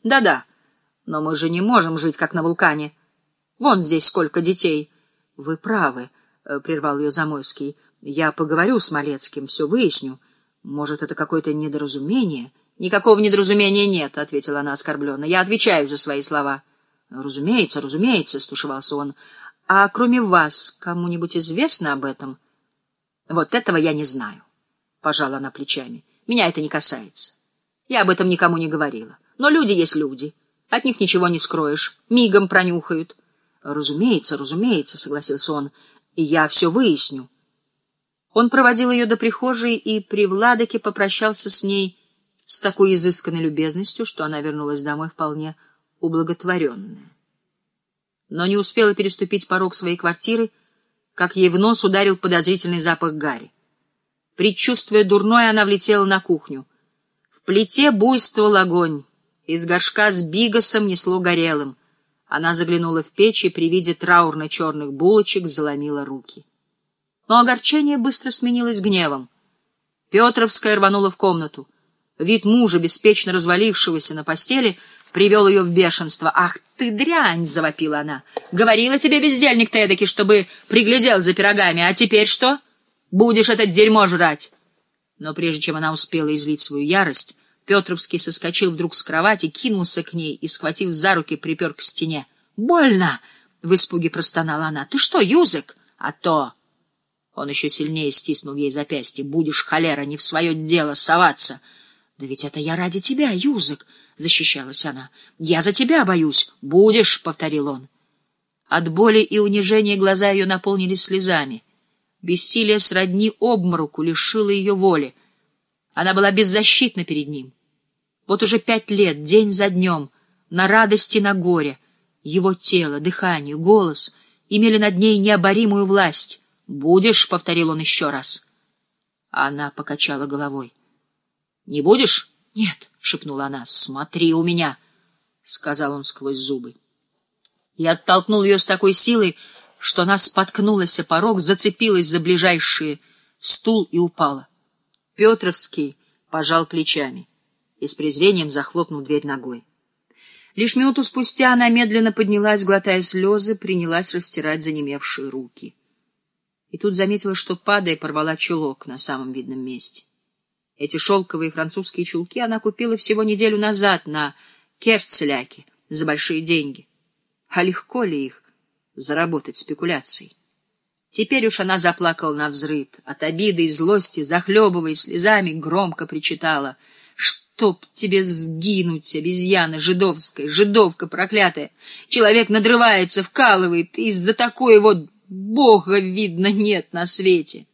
Да-да, но мы же не можем жить, как на вулкане. Вон здесь сколько детей. — Вы правы, — прервал ее Замойский. — Я поговорю с Малецким, все выясню. Может, это какое-то недоразумение? — Никакого недоразумения нет, — ответила она оскорбленно. — Я отвечаю за свои слова. — Разумеется, разумеется, — стушевался он. — А кроме вас кому-нибудь известно об этом? — Вот этого я не знаю, — пожала она плечами. — Меня это не касается. Я об этом никому не говорила. Но люди есть люди. От них ничего не скроешь. Мигом пронюхают. — Разумеется, разумеется, — согласился он. — И я все выясню. Он проводил ее до прихожей и при Владыке попрощался с ней с такой изысканной любезностью, что она вернулась домой вполне ублаготворенная. Но не успела переступить порог своей квартиры, как ей в нос ударил подозрительный запах гари. Предчувствуя дурное, она влетела на кухню. В плите буйствовал огонь. Из горшка с бигасом несло горелым. Она заглянула в печь и при виде траурно-черных булочек заломила руки. Но огорчение быстро сменилось гневом. Петровская рванула в комнату. Вид мужа, беспечно развалившегося на постели, привел ее в бешенство. «Ах ты дрянь!» — завопила она. «Говорила тебе, бездельник ты эдакий, чтобы приглядел за пирогами. А теперь что? Будешь это дерьмо жрать!» Но прежде чем она успела излить свою ярость, Петровский соскочил вдруг с кровати, кинулся к ней и, схватив за руки, припер к стене. «Больно!» — в испуге простонала она. «Ты что, Юзек?» «А то!» Он еще сильнее стиснул ей запястье. «Будешь, холера, не в свое дело соваться!» «Да ведь это я ради тебя, Юзек!» — защищалась она. «Я за тебя боюсь!» «Будешь!» — повторил он. От боли и унижения глаза ее наполнились слезами. Бессилие сродни обмороку лишило ее воли. Она была беззащитна перед ним. Вот уже 5 лет, день за днем, на радость и на горе, его тело, дыхание, голос имели над ней необоримую власть. «Будешь?» — повторил он еще раз. Она покачала головой. «Не будешь?» «Нет», — шепнула она. «Смотри у меня», — сказал он сквозь зубы. И оттолкнул ее с такой силой, что она споткнулась о порог, зацепилась за ближайший стул и упала. Петровский пожал плечами и с презрением захлопнул дверь ногой. Лишь минуту спустя она медленно поднялась, глотая слезы, принялась растирать занемевшие руки. И тут заметила, что, падая, порвала чулок на самом видном месте. Эти шелковые французские чулки она купила всего неделю назад на Керцеляке за большие деньги. А легко ли их заработать спекуляцией? Теперь уж она заплакала навзрыд, от обиды и злости, захлебываясь слезами, громко причитала: «Чтоб тебе сгинуть, обезьяна жидовская, жидовка проклятая! Человек надрывается, вкалывает, и из-за такой вот Бога, видно, нет на свете!»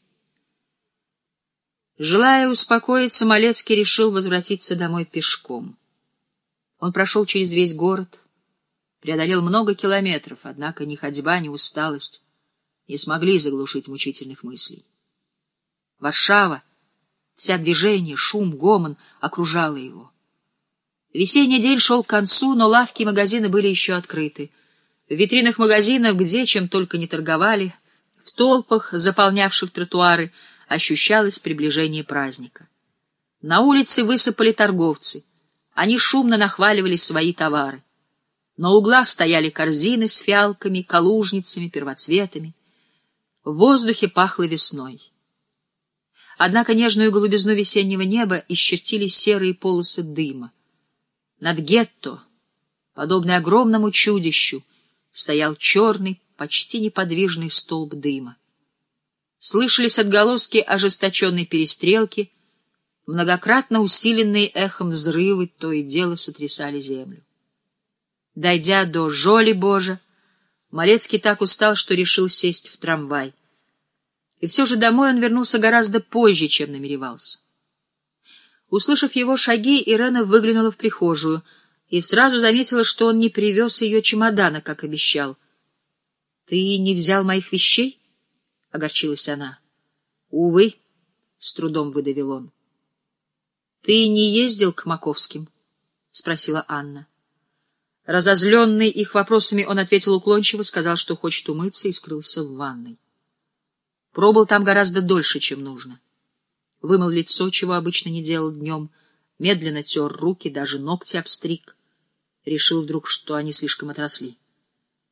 Желая успокоиться, Малецкий решил возвратиться домой пешком. Он прошел через весь город, преодолел много километров, однако ни ходьба, ни усталость не смогли заглушить мучительных мыслей. Варшава, вся движение, шум, гомон окружала его. Весенний день шел к концу, но лавки и магазины были еще открыты. В витринах магазинов, где чем только не торговали, в толпах, заполнявших тротуары, ощущалось приближение праздника. На улице высыпали торговцы. Они шумно нахваливали свои товары. На углах стояли корзины с фиалками, калужницами, первоцветами. В воздухе пахло весной. Однако нежную голубизну весеннего неба исчертили серые полосы дыма. Над гетто, подобный огромному чудищу, стоял черный, почти неподвижный столб дыма. Слышались отголоски ожесточенной перестрелки, многократно усиленные эхом взрывы то и дело сотрясали землю. Дойдя до Жоли-Божа, Малецкий так устал, что решил сесть в трамвай. И все же домой он вернулся гораздо позже, чем намеревался. Услышав его шаги, Ирена выглянула в прихожую и сразу заметила, что он не привез ее чемодана, как обещал. — Ты не взял моих вещей? — огорчилась она. — Увы, — с трудом выдавил он. — Ты не ездил к Маковским? — спросила Анна. Разозленный их вопросами, он ответил уклончиво, сказал, что хочет умыться, и скрылся в ванной. Пробыл там гораздо дольше, чем нужно. Вымыл лицо, чего обычно не делал днем, медленно тер руки, даже ногти обстриг. Решил вдруг, что они слишком отросли.